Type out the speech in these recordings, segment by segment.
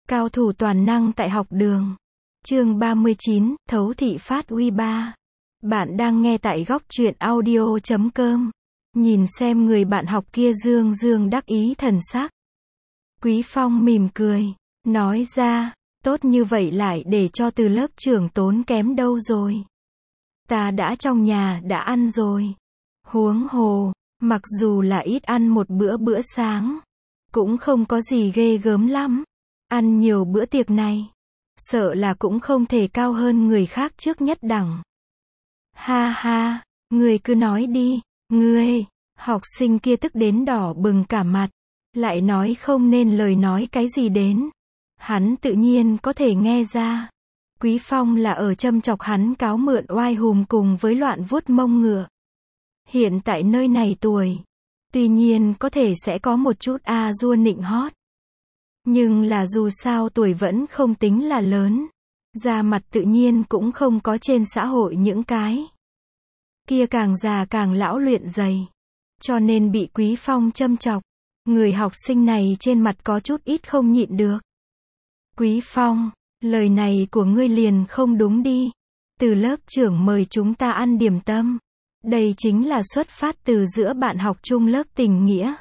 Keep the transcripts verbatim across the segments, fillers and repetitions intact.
Cao thủ toàn năng tại học đường. Chương ba mươi chín, thấu thị phát uy ba. Bạn đang nghe tại góc truyện audio chấm com. Nhìn xem người bạn học kia dương dương đắc ý thần sắc. Quý Phong mỉm cười, nói ra, tốt như vậy lại để cho từ lớp trưởng tốn kém đâu rồi. Ta đã trong nhà đã ăn rồi. Huống hồ, mặc dù là ít ăn một bữa bữa sáng, cũng không có gì ghê gớm lắm. Ăn nhiều bữa tiệc này, sợ là cũng không thể cao hơn người khác trước nhất đẳng. Ha ha, ngươi cứ nói đi, ngươi, học sinh kia tức đến đỏ bừng cả mặt, lại nói không nên lời nói cái gì đến. Hắn tự nhiên có thể nghe ra. Quý Phong là ở châm chọc hắn cáo mượn oai hùm cùng với loạn vuốt mông ngựa. Hiện tại nơi này tuổi, tuy nhiên có thể sẽ có một chút a dua nịnh hót. Nhưng là dù sao tuổi vẫn không tính là lớn. Da mặt tự nhiên cũng không có trên xã hội những cái kia càng già càng lão luyện dày. Cho nên bị Quý Phong châm chọc. Người học sinh này trên mặt có chút ít không nhịn được. Quý Phong, lời này của ngươi liền không đúng đi. Từ lớp trưởng mời chúng ta ăn điểm tâm. Đây chính là xuất phát từ giữa bạn học chung lớp tình nghĩa.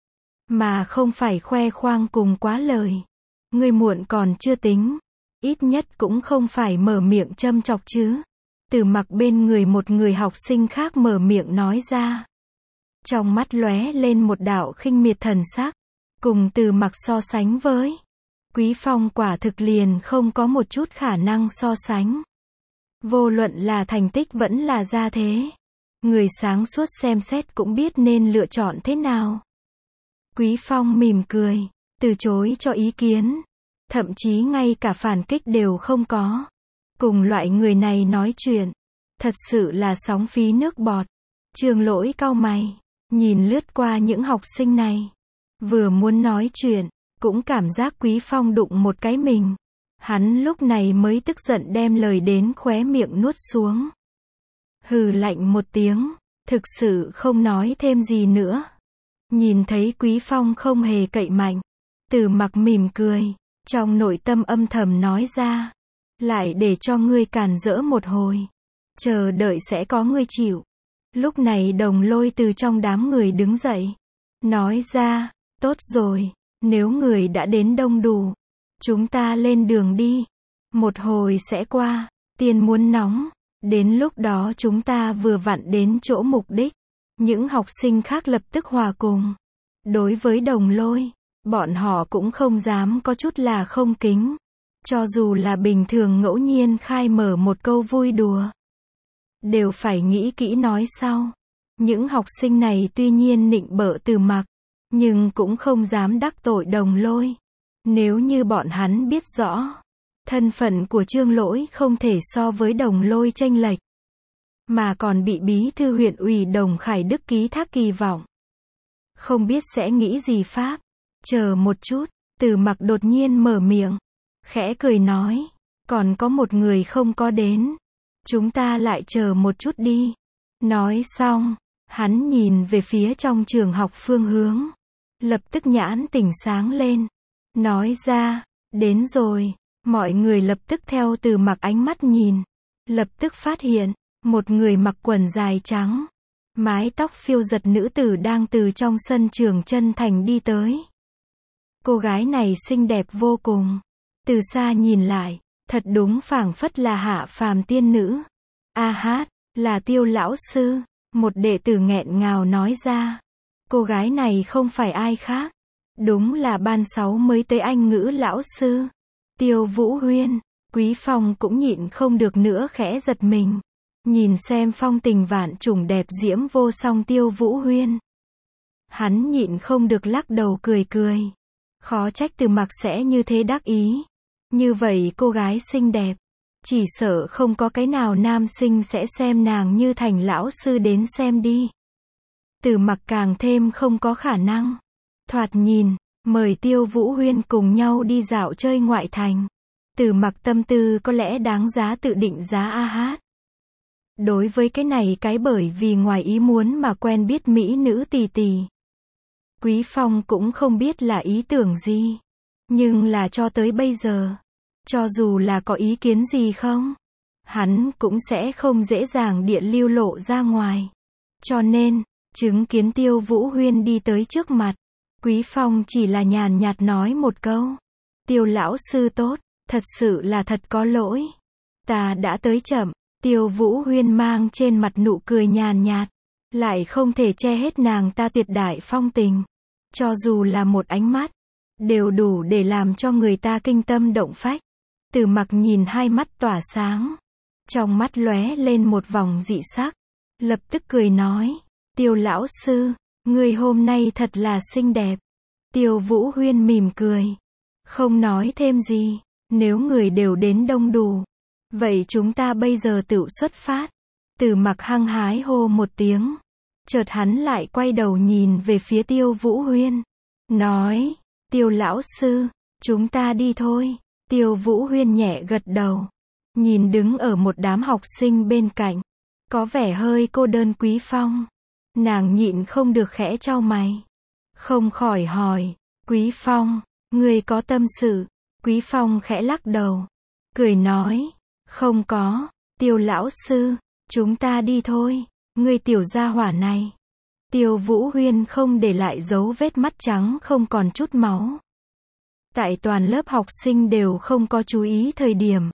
Mà không phải khoe khoang cùng quá lời. Ngươi muộn còn chưa tính. Ít nhất cũng không phải mở miệng châm chọc chứ. Từ mặc bên người một người học sinh khác mở miệng nói ra. Trong mắt lóe lên một đạo khinh miệt thần sắc. Cùng từ mặc so sánh với Quý Phong quả thực liền không có một chút khả năng so sánh. Vô luận là thành tích vẫn là gia thế. Người sáng suốt xem xét cũng biết nên lựa chọn thế nào. Quý Phong mỉm cười, từ chối cho ý kiến. Thậm chí ngay cả phản kích đều không có. Cùng loại người này nói chuyện, thật sự là sóng phí nước bọt. Trường Lỗi cau mày, nhìn lướt qua những học sinh này. Vừa muốn nói chuyện, cũng cảm giác Quý Phong đụng một cái mình. Hắn lúc này mới tức giận đem lời đến khóe miệng nuốt xuống. Hừ lạnh một tiếng, thực sự không nói thêm gì nữa. Nhìn thấy Quý Phong không hề cậy mạnh, Từ mặc mỉm cười, trong nội tâm âm thầm nói ra. Lại để cho ngươi càn rỡ một hồi. Chờ đợi sẽ có ngươi chịu. Lúc này Đồng Lôi từ trong đám người đứng dậy. Nói ra, tốt rồi, nếu người đã đến đông đủ, chúng ta lên đường đi. Một hồi sẽ qua, tiên muốn nóng. Đến lúc đó chúng ta vừa vặn đến chỗ mục đích. Những học sinh khác lập tức hòa cùng. Đối với Đồng Lôi, bọn họ cũng không dám có chút là không kính. Cho dù là bình thường ngẫu nhiên khai mở một câu vui đùa, đều phải nghĩ kỹ nói sau. Những học sinh này tuy nhiên nịnh bợ Từ mặc, nhưng cũng không dám đắc tội Đồng Lôi. Nếu như bọn hắn biết rõ, thân phận của Trương Lỗi không thể so với Đồng Lôi chênh lệch, mà còn bị bí thư huyện ủy Đồng Khải Đức ký thác kỳ vọng. Không biết sẽ nghĩ gì pháp. Chờ một chút, Từ mặc đột nhiên mở miệng, khẽ cười nói, còn có một người không có đến. Chúng ta lại chờ một chút đi. Nói xong, hắn nhìn về phía trong trường học phương hướng. Lập tức nhãn tỉnh sáng lên. Nói ra, đến rồi. Mọi người lập tức theo Từ mặc ánh mắt nhìn. Lập tức phát hiện, một người mặc quần dài trắng, mái tóc phiêu giật nữ tử đang từ trong sân trường chân thành đi tới. Cô gái này xinh đẹp vô cùng. Từ xa nhìn lại, thật đúng phảng phất là hạ phàm tiên nữ. A hát, là Tiêu lão sư. Một đệ tử nghẹn ngào nói ra. Cô gái này không phải ai khác. Đúng là ban sáu mới tới Anh ngữ lão sư. Tiêu Vũ Huyên. Quý Phong cũng nhịn không được nữa khẽ giật mình. Nhìn xem phong tình vạn trùng đẹp diễm vô song Tiêu Vũ Huyên. Hắn nhịn không được lắc đầu cười cười. Khó trách Từ mặc sẽ như thế đắc ý. Như vậy cô gái xinh đẹp, chỉ sợ không có cái nào nam sinh sẽ xem nàng như thành lão sư đến xem đi. Từ mặc càng thêm không có khả năng. Thoạt nhìn, mời Tiêu Vũ Huyên cùng nhau đi dạo chơi ngoại thành. Từ mặc tâm tư có lẽ đáng giá tự định giá a hát. Đối với cái này cái bởi vì ngoài ý muốn mà quen biết mỹ nữ tỷ tỷ, Quý Phong cũng không biết là ý tưởng gì. Nhưng là cho tới bây giờ, cho dù là có ý kiến gì không, hắn cũng sẽ không dễ dàng điện lưu lộ ra ngoài. Cho nên, chứng kiến Tiêu Vũ Huyên đi tới trước mặt, Quý Phong chỉ là nhàn nhạt nói một câu. Tiêu lão sư tốt, thật sự là thật có lỗi. Ta đã tới chậm. Tiêu Vũ Huyên mang trên mặt nụ cười nhàn nhạt, lại không thể che hết nàng ta tuyệt đại phong tình. Cho dù là một ánh mắt, đều đủ để làm cho người ta kinh tâm động phách. Từ Mặc nhìn hai mắt tỏa sáng, trong mắt lóe lên một vòng dị sắc, lập tức cười nói, Tiêu lão sư, người hôm nay thật là xinh đẹp. Tiêu Vũ Huyên mỉm cười, không nói thêm gì, nếu người đều đến đông đủ, vậy chúng ta bây giờ tự xuất phát. Từ Mặc hăng hái hô một tiếng, chợt hắn lại quay đầu nhìn về phía Tiêu Vũ Huyên, nói, Tiêu lão sư, chúng ta đi thôi. Tiêu Vũ Huyên nhẹ gật đầu, nhìn đứng ở một đám học sinh bên cạnh, có vẻ hơi cô đơn Quý Phong. Nàng nhịn không được khẽ chau mày, không khỏi hỏi, Quý Phong, ngươi có tâm sự? Quý Phong khẽ lắc đầu, cười nói, không có. Tiêu lão sư, chúng ta đi thôi. Ngươi tiểu gia hỏa này. Tiêu Vũ Huyên không để lại dấu vết mắt trắng không còn chút máu. Tại toàn lớp học sinh đều không có chú ý thời điểm,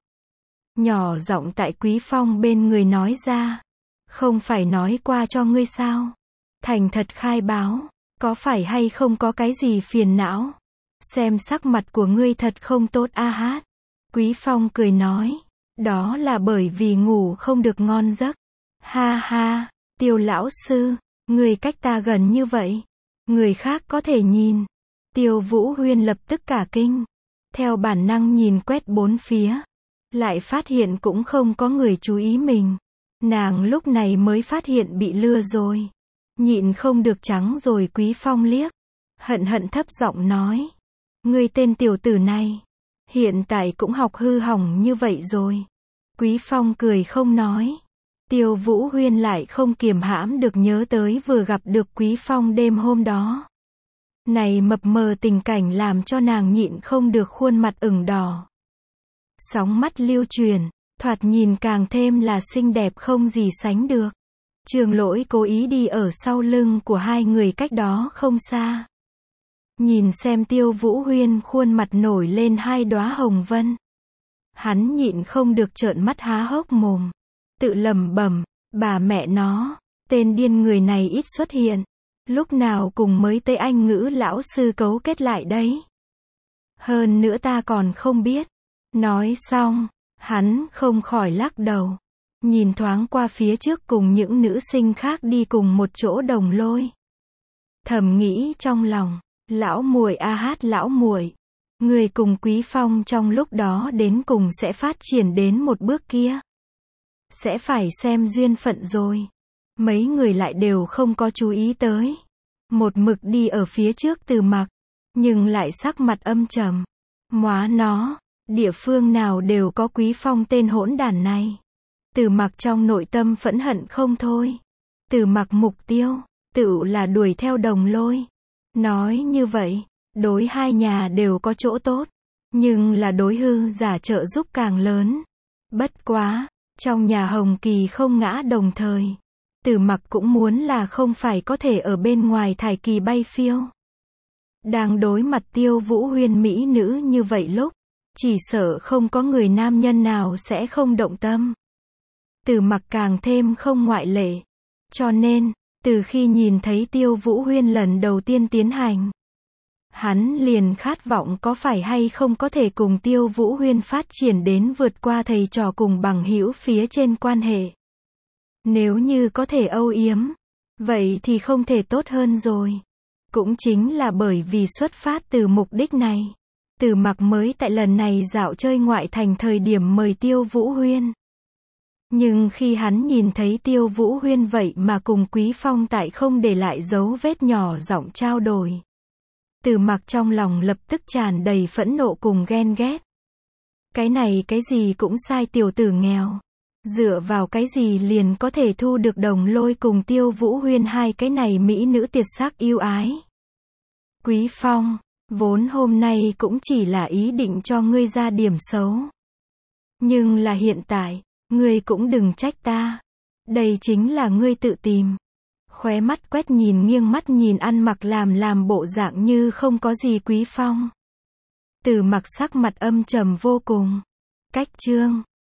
nhỏ giọng tại Quý Phong bên người nói ra, không phải nói qua cho ngươi sao? Thành thật khai báo, có phải hay không có cái gì phiền não? Xem sắc mặt của ngươi thật không tốt a hát. Quý Phong cười nói, đó là bởi vì ngủ không được ngon giấc. Ha ha, Tiêu lão sư, ngươi cách ta gần như vậy, người khác có thể nhìn. Tiêu Vũ Huyên lập tức cả kinh, theo bản năng nhìn quét bốn phía, lại phát hiện cũng không có người chú ý mình. Nàng lúc này mới phát hiện bị lừa rồi, nhịn không được trắng rồi Quý Phong liếc, hận hận thấp giọng nói, ngươi tên tiểu tử này, hiện tại cũng học hư hỏng như vậy rồi. Quý Phong cười không nói. Tiêu Vũ Huyên lại không kiềm hãm được nhớ tới vừa gặp được Quý Phong đêm hôm đó. Này mập mờ tình cảnh làm cho nàng nhịn không được khuôn mặt ửng đỏ. Sóng mắt lưu truyền, thoạt nhìn càng thêm là xinh đẹp không gì sánh được. Trường Lỗi cố ý đi ở sau lưng của hai người cách đó không xa. Nhìn xem Tiêu Vũ Huyên khuôn mặt nổi lên hai đóa hồng vân. Hắn nhịn không được trợn mắt há hốc mồm, tự lẩm bẩm, bà mẹ nó, tên điên người này ít xuất hiện, lúc nào cùng mới tới Anh ngữ lão sư cấu kết lại đấy. Hơn nữa ta còn không biết. Nói xong, hắn không khỏi lắc đầu, nhìn thoáng qua phía trước cùng những nữ sinh khác đi cùng một chỗ Đồng Lôi. Thầm nghĩ trong lòng, lão muội a hát lão muội, người cùng Quý Phong trong lúc đó đến cùng sẽ phát triển đến một bước kia. Sẽ phải xem duyên phận rồi. Mấy người lại đều không có chú ý tới. Một mực đi ở phía trước Từ Mặc, nhưng lại sắc mặt âm trầm. Móa nó, địa phương nào đều có Quý Phong tên hỗn đản này. Từ Mặc trong nội tâm phẫn hận không thôi. Từ Mặc mục tiêu, tự là đuổi theo Đồng Lôi. Nói như vậy, đối hai nhà đều có chỗ tốt, nhưng là đối hư giả trợ giúp càng lớn. Bất quá, trong nhà Hồng Kỳ không ngã đồng thời, Từ Mặc cũng muốn là không phải có thể ở bên ngoài thải kỳ bay phiêu. Đang đối mặt Tiêu Vũ Huyên mỹ nữ như vậy lúc, chỉ sợ không có người nam nhân nào sẽ không động tâm. Từ Mặc càng thêm không ngoại lệ. Cho nên, từ khi nhìn thấy Tiêu Vũ Huyên lần đầu tiên tiến hành, hắn liền khát vọng có phải hay không có thể cùng Tiêu Vũ Huyên phát triển đến vượt qua thầy trò cùng bằng hữu phía trên quan hệ. Nếu như có thể âu yếm, vậy thì không thể tốt hơn rồi. Cũng chính là bởi vì xuất phát từ mục đích này, Từ Mặc mới tại lần này dạo chơi ngoại thành thời điểm mời Tiêu Vũ Huyên. Nhưng khi hắn nhìn thấy Tiêu Vũ Huyên vậy mà cùng Quý Phong tại không để lại dấu vết nhỏ giọng trao đổi, Từ Mặc trong lòng lập tức tràn đầy phẫn nộ cùng ghen ghét. Cái này cái gì cũng sai tiểu tử nghèo. Dựa vào cái gì liền có thể thu được Đồng Lôi cùng Tiêu Vũ Huyên hai cái này mỹ nữ tuyệt sắc yêu ái. Quý Phong, Vốn hôm nay cũng chỉ là ý định cho ngươi ra điểm xấu. Nhưng là hiện tại, ngươi cũng đừng trách ta. Đây chính là ngươi tự tìm. Khóe mắt quét nhìn nghiêng mắt nhìn ăn mặc làm làm bộ dạng như không có gì Quý Phong. Từ mặc sắc mặt âm trầm vô cùng. Cách chương